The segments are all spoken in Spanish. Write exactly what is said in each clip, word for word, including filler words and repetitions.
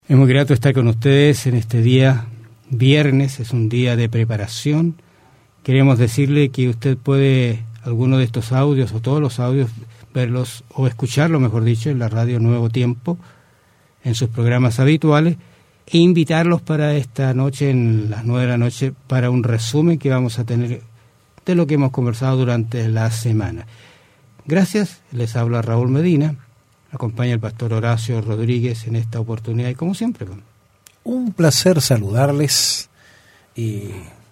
Es muy grato estar con ustedes en este día viernes, es un día de preparación. Queremos decirle que usted puede, alguno de estos audios o todos los audios, verlos o escucharlos, mejor dicho, en la radio Nuevo Tiempo, en sus programas habituales, e invitarlos para esta noche, en las nueve de la noche, para un resumen que vamos a tener de lo que hemos conversado durante la semana. Gracias, les habla Raúl Medina. Acompaña el pastor Horacio Rodríguez en esta oportunidad y como siempre. Un placer saludarles y,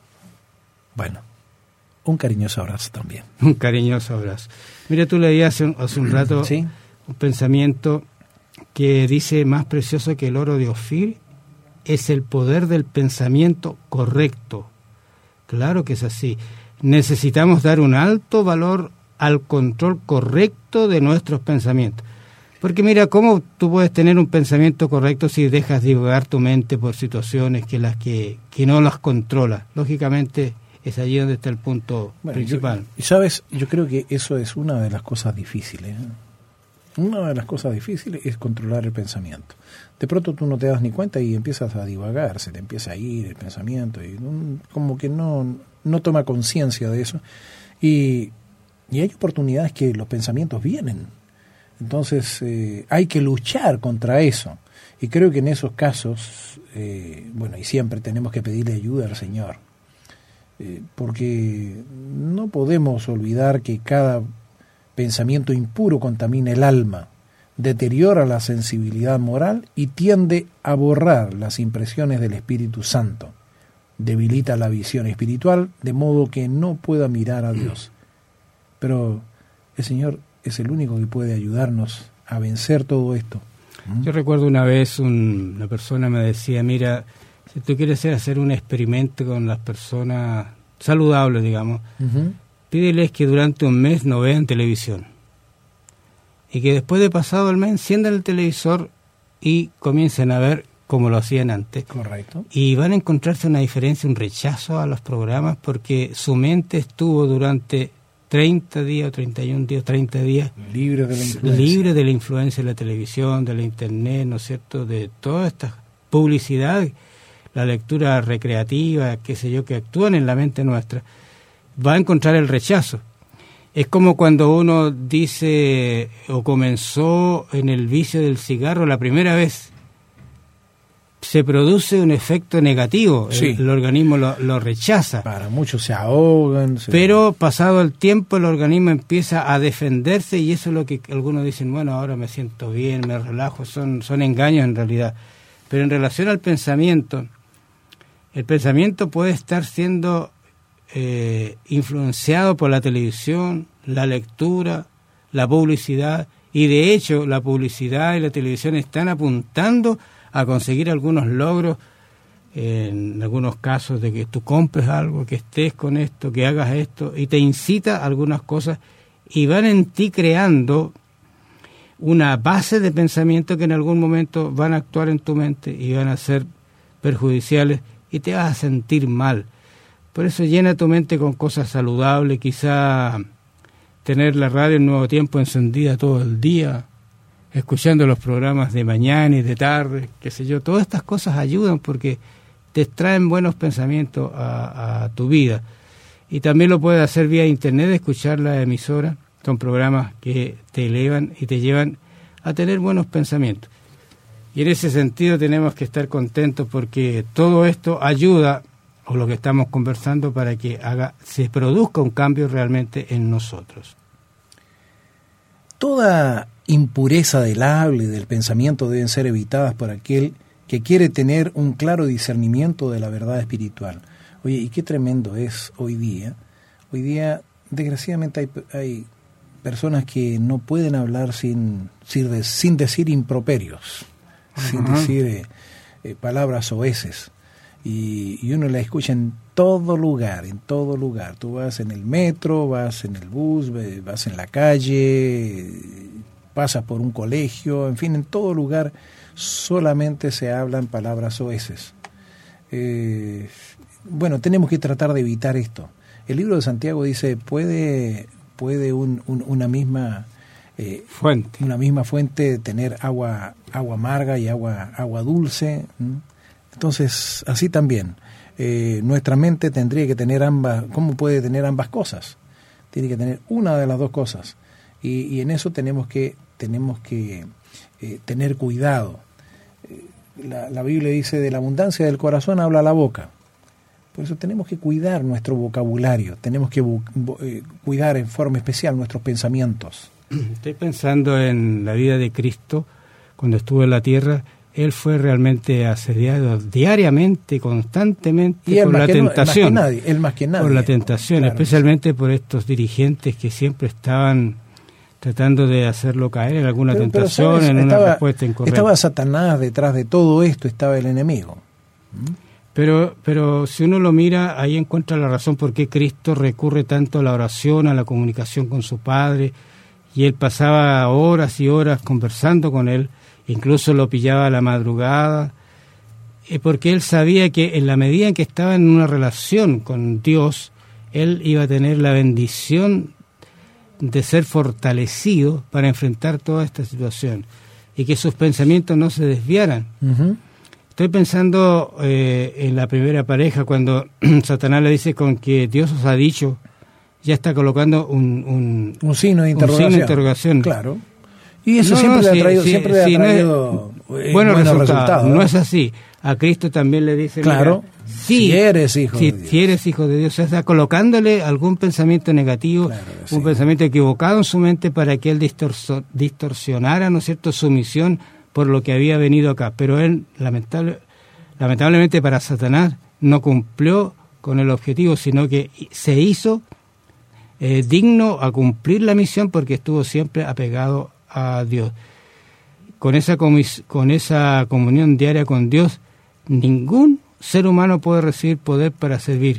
bueno, un cariñoso abrazo también. Un cariñoso abrazo. Mira, tú leías hace un, hace un rato ¿Sí? un pensamiento que dice: más precioso que el oro de Ofir es el poder del pensamiento correcto. Claro que es así. Necesitamos dar un alto valor al control correcto de nuestros pensamientos. Porque mira, ¿cómo tú puedes tener un pensamiento correcto si dejas divagar tu mente por situaciones que las que, que no las controlas? Lógicamente es allí donde está el punto bueno, principal. Y sabes, yo creo que eso es una de las cosas difíciles. ¿eh? Una de las cosas difíciles es controlar el pensamiento. De pronto tú no te das ni cuenta y empiezas a divagar, se te empieza a ir el pensamiento y um, como que no, no toma conciencia de eso. Y, y hay oportunidades que los pensamientos vienen. Entonces eh, hay que luchar contra eso. Y creo que en esos casos, eh, bueno, y siempre tenemos que pedirle ayuda al Señor. Eh, porque no podemos olvidar que cada pensamiento impuro contamina el alma, deteriora la sensibilidad moral y tiende a borrar las impresiones del Espíritu Santo. Debilita la visión espiritual de modo que no pueda mirar a Dios. Pero el Señor es el único que puede ayudarnos a vencer todo esto. ¿Mm? Yo recuerdo una vez un, una persona me decía: mira, si tú quieres hacer un experimento con las personas saludables, digamos, uh-huh. pídeles que durante un mes no vean televisión. Y que después de pasado el mes enciendan el televisor y comiencen a ver como lo hacían antes. Correcto. Y van a encontrarse una diferencia, un rechazo a los programas, porque su mente estuvo durante treinta días o treinta y un días, treinta días libre de la influencia. Libre de la influencia de la televisión, de la internet, ¿no es cierto?, de toda esta publicidad, la lectura recreativa, qué sé yo, que actúan en la mente nuestra. Va a encontrar el rechazo. Es como cuando uno dice o comenzó en el vicio del cigarro la primera vez, se produce un efecto negativo, sí. el, el organismo lo, lo rechaza. Para muchos se ahogan. Se... Pero pasado el tiempo el organismo empieza a defenderse y eso es lo que algunos dicen: bueno, ahora me siento bien, me relajo. Son, son engaños en realidad. Pero en relación al pensamiento, el pensamiento puede estar siendo eh, influenciado por la televisión, la lectura, la publicidad, y de hecho la publicidad y la televisión están apuntando a conseguir algunos logros, en algunos casos de que tú compres algo, que estés con esto, que hagas esto, y te incita a algunas cosas, y van en ti creando una base de pensamiento que en algún momento van a actuar en tu mente y van a ser perjudiciales y te vas a sentir mal. Por eso llena tu mente con cosas saludables, quizá tener la radio en Nuevo Tiempo encendida todo el día, escuchando los programas de mañana y de tarde, qué sé yo. Todas estas cosas ayudan porque te traen buenos pensamientos a, a tu vida. Y también lo puedes hacer vía internet, escuchar la emisora. Son programas que te elevan y te llevan a tener buenos pensamientos. Y en ese sentido tenemos que estar contentos porque todo esto ayuda, o lo que estamos conversando, para que haga, se produzca un cambio realmente en nosotros. Toda impureza del habla y del pensamiento deben ser evitadas por aquel que quiere tener un claro discernimiento de la verdad espiritual. Oye, y qué tremendo es hoy día. Hoy día, desgraciadamente, hay, hay personas que no pueden hablar sin, sin, de, sin decir improperios, uh-huh. sin decir eh, eh, palabras oeces. Y, y uno la escucha en todo lugar, en todo lugar. Tú vas en el metro, vas en el bus, vas en la calle, pasas por un colegio, en fin, en todo lugar solamente se hablan palabras oeces. Eh, bueno, tenemos que tratar de evitar esto. El libro de Santiago dice, ¿puede, puede un, un, una misma eh, fuente. Una misma fuente, tener agua, agua amarga y agua, agua dulce. ¿Mm? Entonces, así también, eh, nuestra mente tendría que tener ambas. ¿Cómo puede tener ambas cosas? Tiene que tener una de las dos cosas. Y, y en eso tenemos que, tenemos que eh, tener cuidado. La, la Biblia dice, de la abundancia del corazón habla la boca. Por eso tenemos que cuidar nuestro vocabulario, tenemos que bu- bu- eh, cuidar en forma especial nuestros pensamientos. Estoy pensando en la vida de Cristo, cuando estuvo en la tierra. Él fue realmente asediado diariamente, constantemente, y él por la tentación. No, él más que nadie, él más que nadie. Por la tentación, claro, especialmente por estos dirigentes que siempre estaban tratando de hacerlo caer en alguna pero, tentación, pero, ¿sabes? en estaba, una respuesta incorrecta. Estaba Satanás detrás de todo esto, estaba el enemigo. ¿Mm? Pero, pero si uno lo mira, ahí encuentra la razón por qué Cristo recurre tanto a la oración, a la comunicación con su Padre, y él pasaba horas y horas conversando con él, incluso lo pillaba a la madrugada, porque él sabía que en la medida en que estaba en una relación con Dios, él iba a tener la bendición de ser fortalecido para enfrentar toda esta situación y que sus pensamientos no se desviaran. Uh-huh. Estoy pensando eh, en la primera pareja, cuando Satanás le dice con que Dios os ha dicho, ya está colocando un, un, un signo de interrogación. Un signo de interrogación. Claro. Y eso no, siempre, no, le ha sí, traído, sí, siempre le ha sí, traído no es, buenos, buenos resultados. resultados. No es así. A Cristo también le dice, claro, mira, si, si eres hijo si, de Dios. Si eres hijo de Dios, o sea, está colocándole algún pensamiento negativo, claro, un sí. pensamiento equivocado en su mente para que él distorso, distorsionara, ¿no es cierto?, su misión por lo que había venido acá. Pero él, lamentable, lamentablemente para Satanás, no cumplió con el objetivo, sino que se hizo eh, digno a cumplir la misión porque estuvo siempre apegado a Dios. Con esa, comis- con esa comunión diaria con Dios, ningún ser humano puede recibir poder para servir.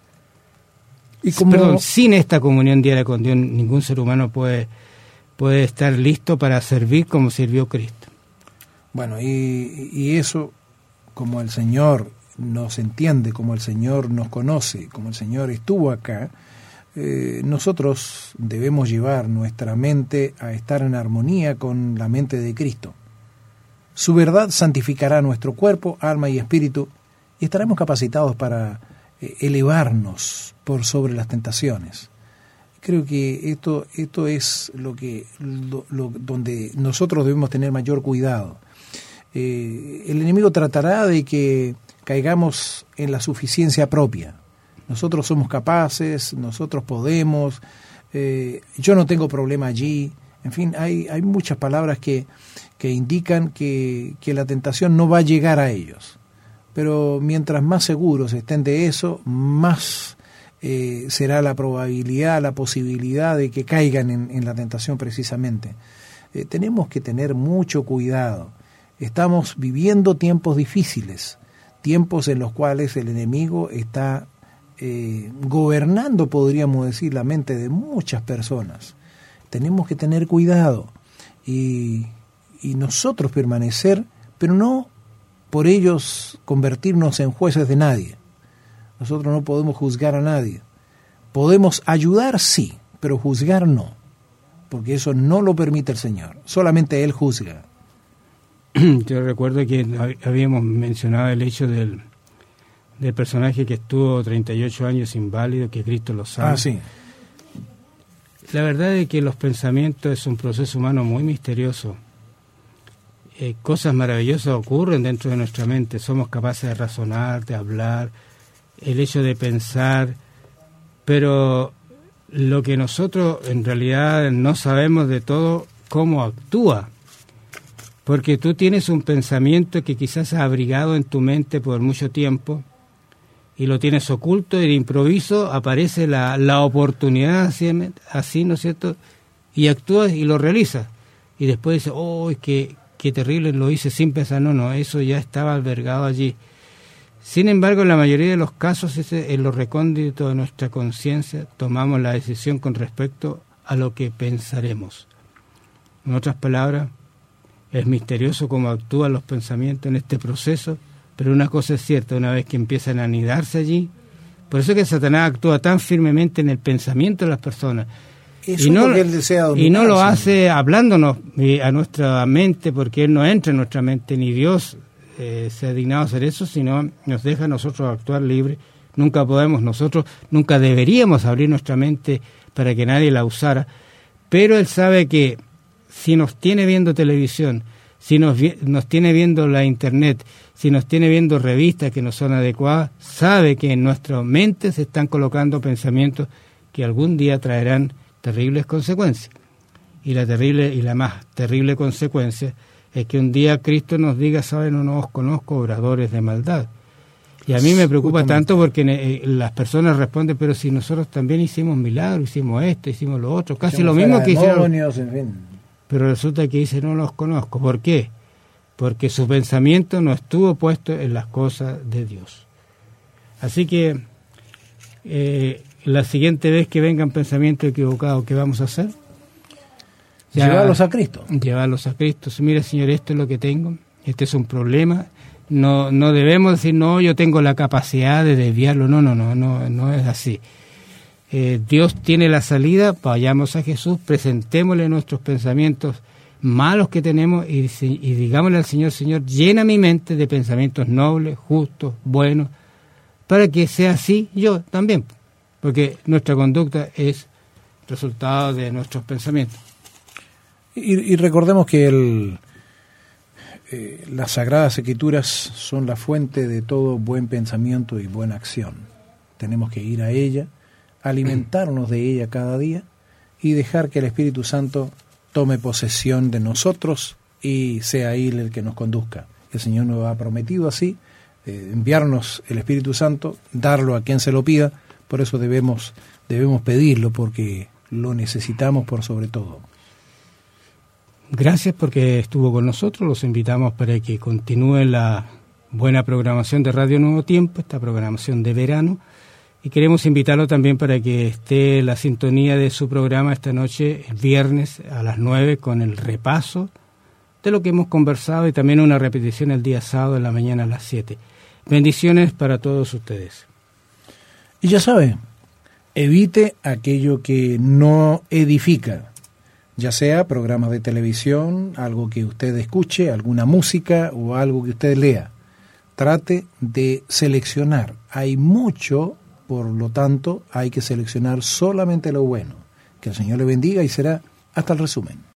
Y como... Perdón, sin esta comunión diaria con Dios, ningún ser humano puede, puede estar listo para servir como sirvió Cristo. Bueno, y, y eso, como el Señor nos entiende, como el Señor nos conoce, como el Señor estuvo acá, eh, nosotros debemos llevar nuestra mente a estar en armonía con la mente de Cristo. Su verdad santificará nuestro cuerpo, alma y espíritu, y estaremos capacitados para eh, elevarnos por sobre las tentaciones. Creo que esto, esto es lo que, lo, lo, donde nosotros debemos tener mayor cuidado. Eh, el enemigo tratará de que caigamos en la suficiencia propia. Nosotros somos capaces, nosotros podemos, eh, yo no tengo problema allí. En fin, hay, hay muchas palabras que, que indican que, que la tentación no va a llegar a ellos. Pero mientras más seguros estén de eso, más eh, será la probabilidad, la posibilidad de que caigan en, en la tentación precisamente. Eh, tenemos que tener mucho cuidado. Estamos viviendo tiempos difíciles, tiempos en los cuales el enemigo está eh, gobernando, podríamos decir, la mente de muchas personas. Tenemos que tener cuidado y, y nosotros permanecer, pero no por ellos convertirnos en jueces de nadie. Nosotros no podemos juzgar a nadie. Podemos ayudar, sí, pero juzgar no, porque eso no lo permite el Señor. Solamente Él juzga. Yo recuerdo que habíamos mencionado el hecho del, del personaje que estuvo treinta y ocho años inválido, que Cristo lo sabe. Ah, sí. La verdad es que los pensamientos es un proceso humano muy misterioso. Eh, cosas maravillosas ocurren dentro de nuestra mente. Somos capaces de razonar, de hablar, el hecho de pensar, pero lo que nosotros en realidad no sabemos de todo, cómo actúa. Porque tú tienes un pensamiento que quizás ha abrigado en tu mente por mucho tiempo y lo tienes oculto y de improviso aparece la, la oportunidad así, así, ¿no es cierto? Y actúas y lo realizas. Y después dices, oh, qué, qué terrible, lo hice sin pensar. No, no, eso ya estaba albergado allí. Sin embargo, en la mayoría de los casos, ese, en lo recóndito de nuestra conciencia, tomamos la decisión con respecto a lo que pensaremos. En otras palabras, es misterioso cómo actúan los pensamientos en este proceso, pero una cosa es cierta, una vez que empiezan a anidarse allí, por eso es que Satanás actúa tan firmemente en el pensamiento de las personas. Eso y no, es lo que Él desea dominar, y no lo Señor. hace hablándonos a nuestra mente, porque Él no entra en nuestra mente, ni Dios eh, se ha dignado a hacer eso, sino nos deja a nosotros actuar libre. Nunca podemos nosotros, nunca deberíamos abrir nuestra mente para que nadie la usara, pero Él sabe que si nos tiene viendo televisión, si nos, nos tiene viendo la internet, si nos tiene viendo revistas que no son adecuadas, sabe que en nuestra mente se están colocando pensamientos que algún día traerán terribles consecuencias. Y la terrible y la más terrible consecuencia es que un día Cristo nos diga, saben, no os conozco, obradores de maldad. Y a mí me preocupa Justamente. tanto porque eh, las personas responden, pero si nosotros también hicimos milagros, hicimos esto, hicimos lo otro, casi Hicimos lo mismo fuera que hicieron. demonios, en fin. Pero resulta que dice, no los conozco. ¿Por qué? Porque su pensamiento no estuvo puesto en las cosas de Dios. Así que eh, la siguiente vez que vengan pensamientos equivocados, ¿qué vamos a hacer? Ya, Llevarlos a Cristo. Llevarlos a Cristo. Mira, Señor, esto es lo que tengo, este es un problema. No, no debemos decir, no, yo tengo la capacidad de desviarlo. No, no, no, no, no es así. Eh, Dios tiene la salida, vayamos a Jesús, presentémosle nuestros pensamientos malos que tenemos y, y digámosle al Señor, Señor, llena mi mente de pensamientos nobles, justos, buenos, para que sea así yo también, porque nuestra conducta es resultado de nuestros pensamientos. Y, y recordemos que el, eh, las Sagradas Escrituras son la fuente de todo buen pensamiento y buena acción. Tenemos que ir a ella, alimentarnos de ella cada día y dejar que el Espíritu Santo tome posesión de nosotros y sea Él el que nos conduzca. El Señor nos ha prometido así, eh, enviarnos el Espíritu Santo, darlo a quien se lo pida, por eso debemos, debemos pedirlo, porque lo necesitamos por sobre todo. Gracias porque estuvo con nosotros, los invitamos para que continúe la buena programación de Radio Nuevo Tiempo, esta programación de verano, y queremos invitarlo también para que esté en la sintonía de su programa esta noche, viernes a las nueve, con el repaso de lo que hemos conversado y también una repetición el día sábado en la mañana a las siete. Bendiciones para todos ustedes. Y ya sabe, evite aquello que no edifica, ya sea programas de televisión, algo que usted escuche, alguna música o algo que usted lea. Trate de seleccionar. Hay mucho, por lo tanto, hay que seleccionar solamente lo bueno. Que el Señor le bendiga y será hasta el resumen.